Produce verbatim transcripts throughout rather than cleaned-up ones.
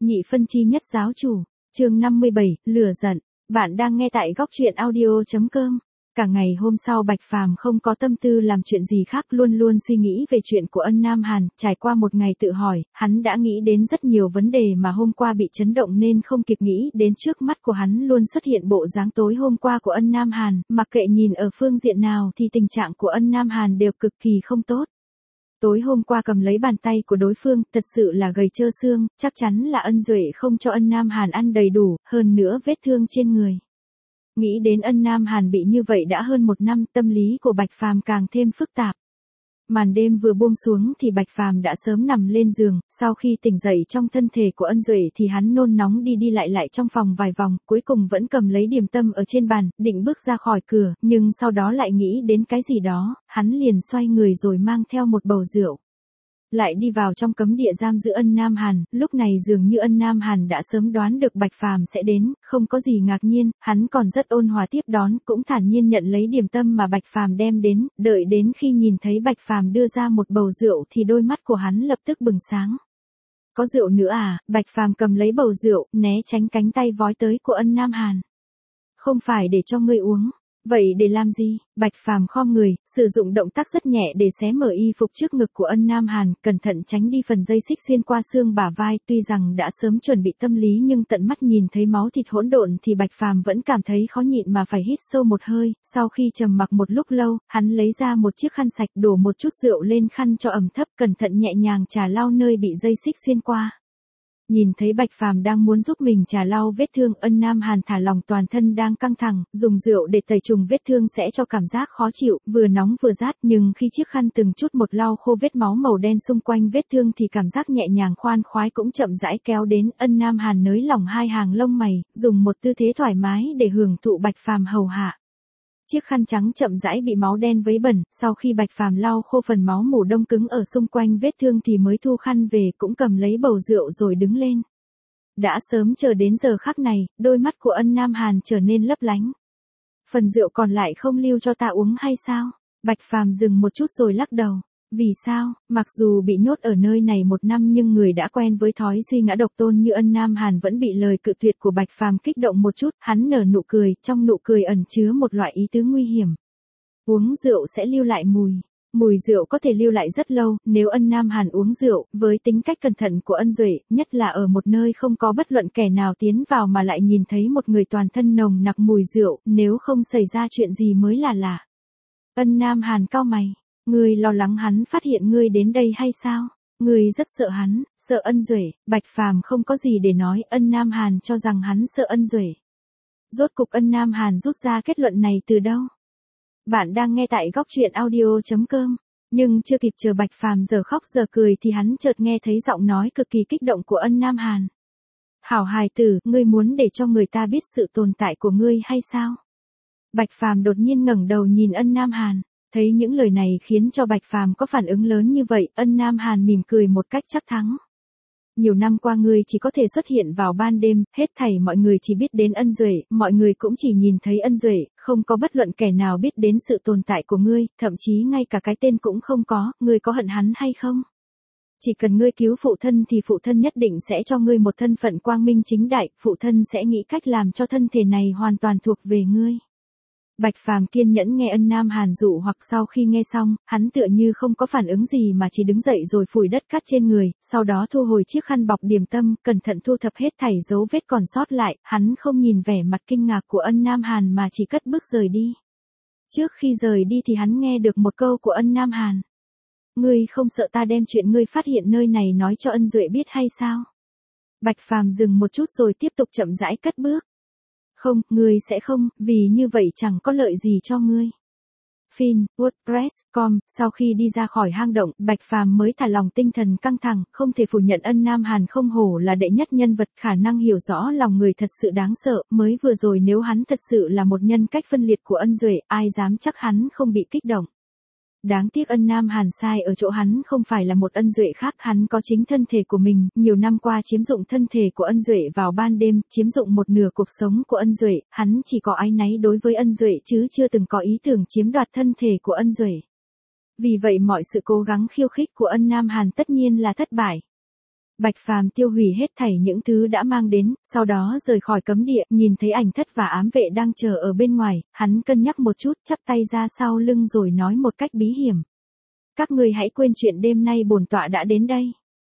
Nhị phân chi nhất giáo chủ, chương năm mươi bảy, lửa giận. Bạn đang nghe tại góc truyện audio.com. Cả ngày hôm sau Bạch Phàm không có tâm tư làm chuyện gì khác, luôn luôn suy nghĩ về chuyện của Ân Nam Hàn. Trải qua một ngày tự hỏi, hắn đã nghĩ đến rất nhiều vấn đề mà hôm qua bị chấn động nên không kịp nghĩ đến. Trước mắt của hắn luôn xuất hiện bộ dáng tối hôm qua của Ân Nam Hàn, mặc kệ nhìn ở phương diện nào thì tình trạng của Ân Nam Hàn đều cực kỳ không tốt. Tối hôm qua cầm lấy bàn tay của đối phương, thật sự là gầy trơ xương, chắc chắn là Ân Duệ không cho Ân Nam Hàn ăn đầy đủ, hơn nữa vết thương trên người. Nghĩ đến Ân Nam Hàn bị như vậy đã hơn một năm, tâm lý của Bạch Phàm càng thêm phức tạp. Màn đêm vừa buông xuống thì Bạch Phàm đã sớm nằm lên giường, sau khi tỉnh dậy trong thân thể của Ân Duệ thì hắn nôn nóng đi đi lại lại trong phòng vài vòng, cuối cùng vẫn cầm lấy điểm tâm ở trên bàn, định bước ra khỏi cửa, nhưng sau đó lại nghĩ đến cái gì đó, hắn liền xoay người rồi mang theo một bầu rượu. Lại đi vào trong cấm địa giam giữ Ân Nam Hàn, lúc này dường như Ân Nam Hàn đã sớm đoán được Bạch Phàm sẽ đến, không có gì ngạc nhiên, hắn còn rất ôn hòa tiếp đón, cũng thản nhiên nhận lấy điểm tâm mà Bạch Phàm đem đến, đợi đến khi nhìn thấy Bạch Phàm đưa ra một bầu rượu thì đôi mắt của hắn lập tức bừng sáng. Có rượu nữa à? Bạch Phàm cầm lấy bầu rượu, né tránh cánh tay vói tới của Ân Nam Hàn. Không phải để cho ngươi uống. Vậy để làm gì? Bạch Phàm khom người, sử dụng động tác rất nhẹ để xé mở y phục trước ngực của Ân Nam Hàn, cẩn thận tránh đi phần dây xích xuyên qua xương bả vai, tuy rằng đã sớm chuẩn bị tâm lý nhưng tận mắt nhìn thấy máu thịt hỗn độn thì Bạch Phàm vẫn cảm thấy khó nhịn mà phải hít sâu một hơi. Sau khi trầm mặc một lúc lâu, hắn lấy ra một chiếc khăn sạch, đổ một chút rượu lên khăn cho ẩm thấp, cẩn thận nhẹ nhàng chà lau nơi bị dây xích xuyên qua. Nhìn thấy Bạch Phàm đang muốn giúp mình chà lau vết thương, Ân Nam Hàn thả lỏng toàn thân đang căng thẳng, dùng rượu để tẩy trùng vết thương sẽ cho cảm giác khó chịu, vừa nóng vừa rát, nhưng khi chiếc khăn từng chút một lau khô vết máu màu đen xung quanh vết thương thì cảm giác nhẹ nhàng khoan khoái cũng chậm rãi kéo đến. Ân Nam Hàn nới lỏng hai hàng lông mày, dùng một tư thế thoải mái để hưởng thụ Bạch Phàm hầu hạ. Chiếc khăn trắng chậm rãi bị máu đen vấy bẩn, sau khi Bạch Phàm lau khô phần máu mủ đông cứng ở xung quanh vết thương thì mới thu khăn về, cũng cầm lấy bầu rượu rồi đứng lên. Đã sớm chờ đến giờ khắc này, đôi mắt của Ân Nam Hàn trở nên lấp lánh. Phần rượu còn lại không lưu cho ta uống hay sao? Bạch Phàm dừng một chút rồi lắc đầu. Vì sao? Mặc dù bị nhốt ở nơi này một năm nhưng người đã quen với thói suy ngã độc tôn như Ân Nam Hàn vẫn bị lời cự tuyệt của Bạch Phàm kích động một chút, hắn nở nụ cười, trong nụ cười ẩn chứa một loại ý tứ nguy hiểm. Uống rượu sẽ lưu lại mùi. Mùi rượu có thể lưu lại rất lâu, nếu Ân Nam Hàn uống rượu, với tính cách cẩn thận của Ân Duệ, nhất là ở một nơi không có bất luận kẻ nào tiến vào mà lại nhìn thấy một người toàn thân nồng nặc mùi rượu, nếu không xảy ra chuyện gì mới là lạ. Ân Nam Hàn cau mày. Ngươi lo lắng hắn phát hiện ngươi đến đây hay sao? Ngươi rất sợ hắn, sợ Ân Duệ. Bạch Phàm không có gì để nói, Ân Nam Hàn cho rằng hắn sợ Ân Duệ. Rốt cục Ân Nam Hàn rút ra kết luận này từ đâu? Bạn đang nghe tại góc truyện audio.com. Nhưng chưa kịp chờ Bạch Phàm giờ khóc giờ cười thì hắn chợt nghe thấy giọng nói cực kỳ kích động của Ân Nam Hàn. Hảo hài tử, ngươi muốn để cho người ta biết sự tồn tại của ngươi hay sao? Bạch Phàm đột nhiên ngẩng đầu nhìn Ân Nam Hàn. Thấy những lời này khiến cho Bạch Phàm có phản ứng lớn như vậy, Ân Nam Hàn mỉm cười một cách chắc thắng. Nhiều năm qua ngươi chỉ có thể xuất hiện vào ban đêm, hết thảy mọi người chỉ biết đến Ân Duệ, mọi người cũng chỉ nhìn thấy Ân Duệ, không có bất luận kẻ nào biết đến sự tồn tại của ngươi, thậm chí ngay cả cái tên cũng không có, ngươi có hận hắn hay không? Chỉ cần ngươi cứu phụ thân thì phụ thân nhất định sẽ cho ngươi một thân phận quang minh chính đại, phụ thân sẽ nghĩ cách làm cho thân thể này hoàn toàn thuộc về ngươi. Bạch Phàm kiên nhẫn nghe Ân Nam Hàn dụ hoặc, sau khi nghe xong, hắn tựa như không có phản ứng gì mà chỉ đứng dậy rồi phủi đất cát trên người, sau đó thu hồi chiếc khăn bọc điểm tâm, cẩn thận thu thập hết thảy dấu vết còn sót lại, hắn không nhìn vẻ mặt kinh ngạc của Ân Nam Hàn mà chỉ cất bước rời đi. Trước khi rời đi thì hắn nghe được một câu của Ân Nam Hàn. Ngươi không sợ ta đem chuyện ngươi phát hiện nơi này nói cho Ân Duệ biết hay sao? Bạch Phàm dừng một chút rồi tiếp tục chậm rãi cất bước. Không, ngươi sẽ không, vì như vậy chẳng có lợi gì cho ngươi. Fin, WordPress chấm com, sau khi đi ra khỏi hang động, Bạch Phàm mới thả lòng tinh thần căng thẳng, không thể phủ nhận Ân Nam Hàn không hổ là đệ nhất nhân vật, khả năng hiểu rõ lòng người thật sự đáng sợ, mới vừa rồi nếu hắn thật sự là một nhân cách phân liệt của Ân Duệ, ai dám chắc hắn không bị kích động. Đáng tiếc Ân Nam Hàn sai ở chỗ hắn không phải là một Ân Duệ khác, hắn có chính thân thể của mình, nhiều năm qua chiếm dụng thân thể của Ân Duệ vào ban đêm, chiếm dụng một nửa cuộc sống của Ân Duệ, hắn chỉ có áy náy đối với Ân Duệ chứ chưa từng có ý tưởng chiếm đoạt thân thể của Ân Duệ. Vì vậy mọi sự cố gắng khiêu khích của Ân Nam Hàn tất nhiên là thất bại. Bạch Phàm tiêu hủy hết thảy những thứ đã mang đến, sau đó rời khỏi cấm địa, nhìn thấy Ảnh Thất và ám vệ đang chờ ở bên ngoài, hắn cân nhắc một chút, chắp tay ra sau lưng rồi nói một cách bí hiểm. Các ngươi hãy quên chuyện đêm nay bổn tọa đã đến đây.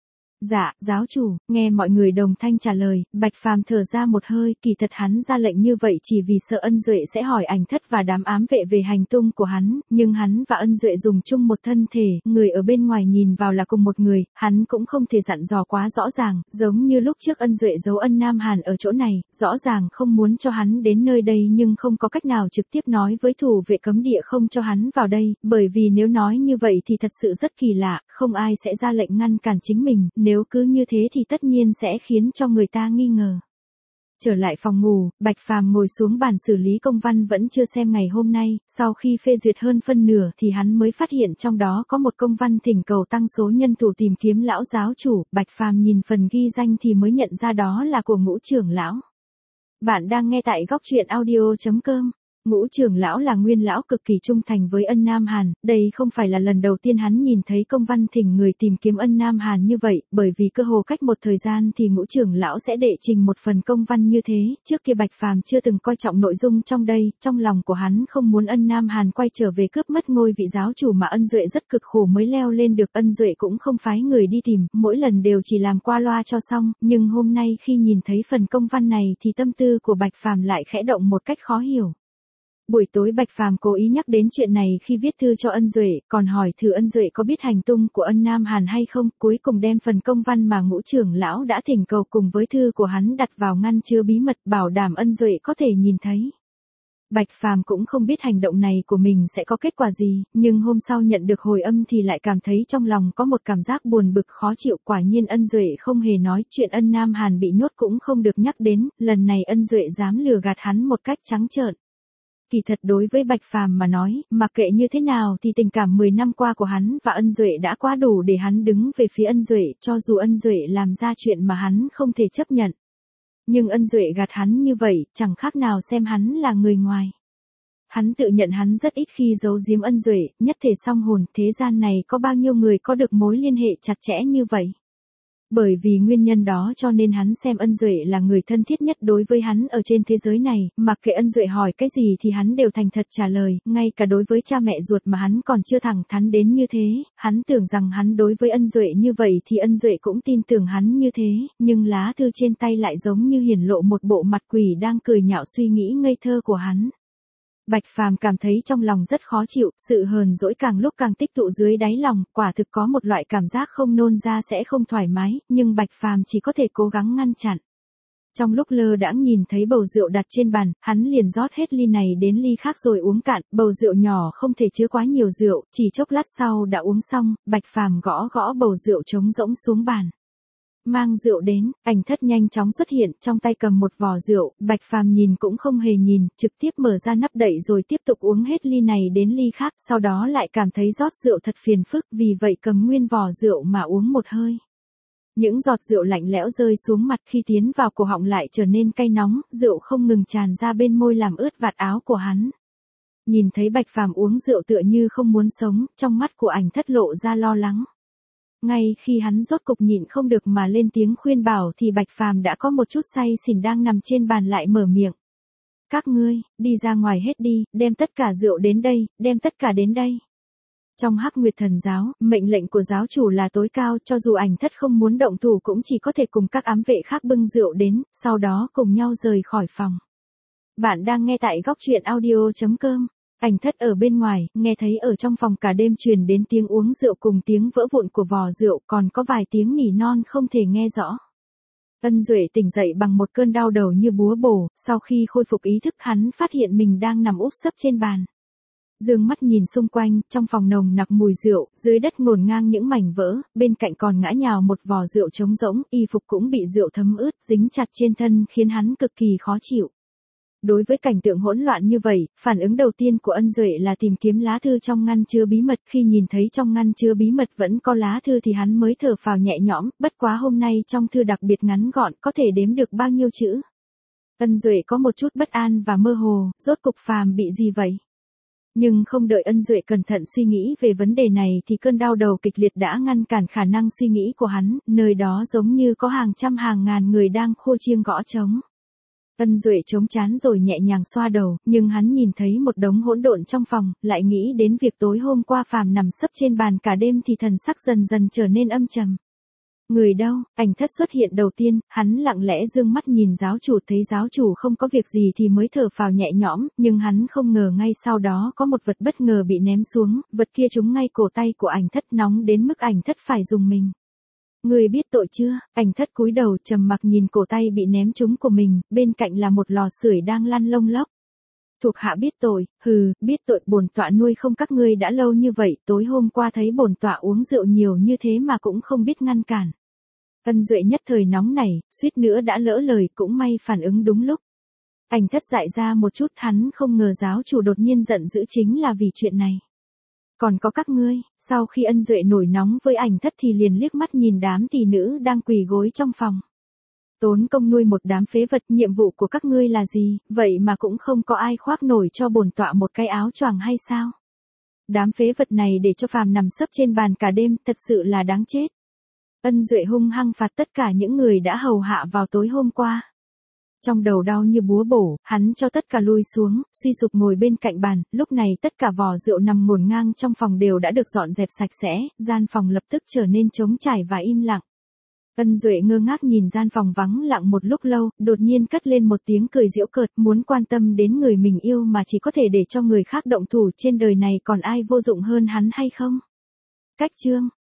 Dạ, giáo chủ, nghe mọi người đồng thanh trả lời, Bạch Phàm thở ra một hơi, kỳ thật hắn ra lệnh như vậy chỉ vì sợ Ân Duệ sẽ hỏi Ảnh Thất và đám ám vệ về hành tung của hắn, nhưng hắn và Ân Duệ dùng chung một thân thể, người ở bên ngoài nhìn vào là cùng một người, hắn cũng không thể dặn dò quá rõ ràng, giống như lúc trước Ân Duệ giấu Ân Nam Hàn ở chỗ này, rõ ràng không muốn cho hắn đến nơi đây nhưng không có cách nào trực tiếp nói với thủ vệ cấm địa không cho hắn vào đây, bởi vì nếu nói như vậy thì thật sự rất kỳ lạ, không ai sẽ ra lệnh ngăn cản chính mình, nếu Nếu cứ như thế thì tất nhiên sẽ khiến cho người ta nghi ngờ. Trở lại phòng ngủ, Bạch Phàm ngồi xuống bàn xử lý công văn vẫn chưa xem ngày hôm nay, sau khi phê duyệt hơn phân nửa thì hắn mới phát hiện trong đó có một công văn thỉnh cầu tăng số nhân thủ tìm kiếm lão giáo chủ, Bạch Phàm nhìn phần ghi danh thì mới nhận ra đó là của Ngũ trưởng lão. Bạn đang nghe tại góc truyện audio chấm com. Ngũ trưởng lão là nguyên lão cực kỳ trung thành với Ân Nam Hàn, đây không phải là lần đầu tiên hắn nhìn thấy công văn thỉnh người tìm kiếm Ân Nam Hàn như vậy, bởi vì cơ hồ cách một thời gian thì ngũ trưởng lão sẽ đệ trình một phần công văn như thế, trước kia Bạch Phàm chưa từng coi trọng nội dung trong đây, trong lòng của hắn không muốn Ân Nam Hàn quay trở về cướp mất ngôi vị giáo chủ mà Ân Duệ rất cực khổ mới leo lên được, Ân Duệ cũng không phái người đi tìm, mỗi lần đều chỉ làm qua loa cho xong, nhưng hôm nay khi nhìn thấy phần công văn này thì tâm tư của Bạch Phàm lại khẽ động một cách khó hiểu. Buổi tối Bạch Phàm cố ý nhắc đến chuyện này khi viết thư cho Ân Duệ, còn hỏi thử Ân Duệ có biết hành tung của Ân Nam Hàn hay không, cuối cùng đem phần công văn mà ngũ trưởng lão đã thỉnh cầu cùng với thư của hắn đặt vào ngăn chứa bí mật, bảo đảm Ân Duệ có thể nhìn thấy. Bạch Phàm cũng không biết hành động này của mình sẽ có kết quả gì, nhưng hôm sau nhận được hồi âm thì lại cảm thấy trong lòng có một cảm giác buồn bực khó chịu, quả nhiên Ân Duệ không hề nói chuyện Ân Nam Hàn bị nhốt cũng không được nhắc đến, lần này Ân Duệ dám lừa gạt hắn một cách trắng trợn. Kỳ thật đối với Bạch Phàm mà nói, mặc kệ như thế nào thì tình cảm mười năm qua của hắn và Ân Duệ đã quá đủ để hắn đứng về phía Ân Duệ, cho dù Ân Duệ làm ra chuyện mà hắn không thể chấp nhận. Nhưng Ân Duệ gạt hắn như vậy, chẳng khác nào xem hắn là người ngoài. Hắn tự nhận hắn rất ít khi giấu giếm Ân Duệ, nhất thể song hồn, thế gian này có bao nhiêu người có được mối liên hệ chặt chẽ như vậy. Bởi vì nguyên nhân đó cho nên hắn xem Ân Duệ là người thân thiết nhất đối với hắn ở trên thế giới này, mặc kệ Ân Duệ hỏi cái gì thì hắn đều thành thật trả lời, ngay cả đối với cha mẹ ruột mà hắn còn chưa thẳng thắn đến như thế, hắn tưởng rằng hắn đối với Ân Duệ như vậy thì Ân Duệ cũng tin tưởng hắn như thế, nhưng lá thư trên tay lại giống như hiển lộ một bộ mặt quỷ đang cười nhạo suy nghĩ ngây thơ của hắn. Bạch Phàm cảm thấy trong lòng rất khó chịu, sự hờn dỗi càng lúc càng tích tụ dưới đáy lòng, quả thực có một loại cảm giác không nôn ra sẽ không thoải mái, nhưng Bạch Phàm chỉ có thể cố gắng ngăn chặn. Trong lúc lơ đãng nhìn thấy bầu rượu đặt trên bàn, hắn liền rót hết ly này đến ly khác rồi uống cạn, bầu rượu nhỏ không thể chứa quá nhiều rượu, chỉ chốc lát sau đã uống xong, Bạch Phàm gõ gõ bầu rượu trống rỗng xuống bàn. Mang rượu đến, Ảnh Thất nhanh chóng xuất hiện, trong tay cầm một vò rượu, Bạch Phàm nhìn cũng không hề nhìn, trực tiếp mở ra nắp đậy rồi tiếp tục uống hết ly này đến ly khác, sau đó lại cảm thấy rót rượu thật phiền phức, vì vậy cầm nguyên vò rượu mà uống một hơi. Những giọt rượu lạnh lẽo rơi xuống mặt khi tiến vào cổ họng lại trở nên cay nóng, rượu không ngừng tràn ra bên môi làm ướt vạt áo của hắn. Nhìn thấy Bạch Phàm uống rượu tựa như không muốn sống, trong mắt của Ảnh Thất lộ ra lo lắng. Ngay khi hắn rốt cục nhịn không được mà lên tiếng khuyên bảo thì Bạch Phàm đã có một chút say xỉn đang nằm trên bàn lại mở miệng. Các ngươi, đi ra ngoài hết đi, đem tất cả rượu đến đây, đem tất cả đến đây. Trong Hắc Nguyệt Thần giáo, mệnh lệnh của giáo chủ là tối cao, cho dù Ảnh Thất không muốn động thủ cũng chỉ có thể cùng các ám vệ khác bưng rượu đến, sau đó cùng nhau rời khỏi phòng. Bạn đang nghe tại góc truyện audio chấm com. Ảnh Thất ở bên ngoài, nghe thấy ở trong phòng cả đêm truyền đến tiếng uống rượu cùng tiếng vỡ vụn của vò rượu, còn có vài tiếng nỉ non không thể nghe rõ. Ân Duệ tỉnh dậy bằng một cơn đau đầu như búa bổ, sau khi khôi phục ý thức hắn phát hiện mình đang nằm úp sấp trên bàn. Dương mắt nhìn xung quanh, trong phòng nồng nặc mùi rượu, dưới đất ngổn ngang những mảnh vỡ, bên cạnh còn ngã nhào một vò rượu trống rỗng, y phục cũng bị rượu thấm ướt, dính chặt trên thân khiến hắn cực kỳ khó chịu. Đối với cảnh tượng hỗn loạn như vậy, phản ứng đầu tiên của Ân Duệ là tìm kiếm lá thư trong ngăn chứa bí mật, khi nhìn thấy trong ngăn chứa bí mật vẫn có lá thư thì hắn mới thở phào nhẹ nhõm, bất quá hôm nay trong thư đặc biệt ngắn gọn, có thể đếm được bao nhiêu chữ. Ân Duệ có một chút bất an và mơ hồ, rốt cục Phàm bị gì vậy? Nhưng không đợi Ân Duệ cẩn thận suy nghĩ về vấn đề này thì cơn đau đầu kịch liệt đã ngăn cản khả năng suy nghĩ của hắn, nơi đó giống như có hàng trăm hàng ngàn người đang khua chiêng gõ trống. Ân Duệ chống trán rồi nhẹ nhàng xoa đầu, nhưng hắn nhìn thấy một đống hỗn độn trong phòng, lại nghĩ đến việc tối hôm qua Phàm nằm sấp trên bàn cả đêm thì thần sắc dần dần trở nên âm trầm. Người đâu? Ảnh Thất xuất hiện đầu tiên, hắn lặng lẽ dương mắt nhìn giáo chủ, thấy giáo chủ không có việc gì thì mới thở phào nhẹ nhõm, nhưng hắn không ngờ ngay sau đó có một vật bất ngờ bị ném xuống, vật kia trúng ngay cổ tay của Ảnh Thất, nóng đến mức Ảnh Thất phải dùng mình. Người biết tội chưa? Ảnh Thất cúi đầu trầm mặc nhìn cổ tay bị ném trúng của mình, bên cạnh là một lò sưởi đang lăn lông lốc. Thuộc hạ biết tội, hừ, biết tội, bổn tọa nuôi không các ngươi đã lâu như vậy, tối hôm qua thấy bổn tọa uống rượu nhiều như thế mà cũng không biết ngăn cản. Ân Duệ nhất thời nóng nảy, suýt nữa đã lỡ lời, cũng may phản ứng đúng lúc. Ảnh Thất dại ra một chút, hắn không ngờ giáo chủ đột nhiên giận dữ chính là vì chuyện này. Còn có các ngươi, sau khi Ân Duệ nổi nóng với Ảnh Thất thì liền liếc mắt nhìn đám tỷ nữ đang quỳ gối trong phòng. Tốn công nuôi một đám phế vật, nhiệm vụ của các ngươi là gì, vậy mà cũng không có ai khoác nổi cho bổn tọa một cái áo choàng hay sao? Đám phế vật này để cho Phàm nằm sấp trên bàn cả đêm, thật sự là đáng chết. Ân Duệ hung hăng phạt tất cả những người đã hầu hạ vào tối hôm qua. Trong đầu đau như búa bổ, hắn cho tất cả lui xuống, suy sụp ngồi bên cạnh bàn, lúc này tất cả vò rượu nằm ngổn ngang trong phòng đều đã được dọn dẹp sạch sẽ, gian phòng lập tức trở nên trống trải và im lặng. Ân Duệ ngơ ngác nhìn gian phòng vắng lặng một lúc lâu, đột nhiên cất lên một tiếng cười giễu cợt, muốn quan tâm đến người mình yêu mà chỉ có thể để cho người khác động thủ, trên đời này còn ai vô dụng hơn hắn hay không? Cách chương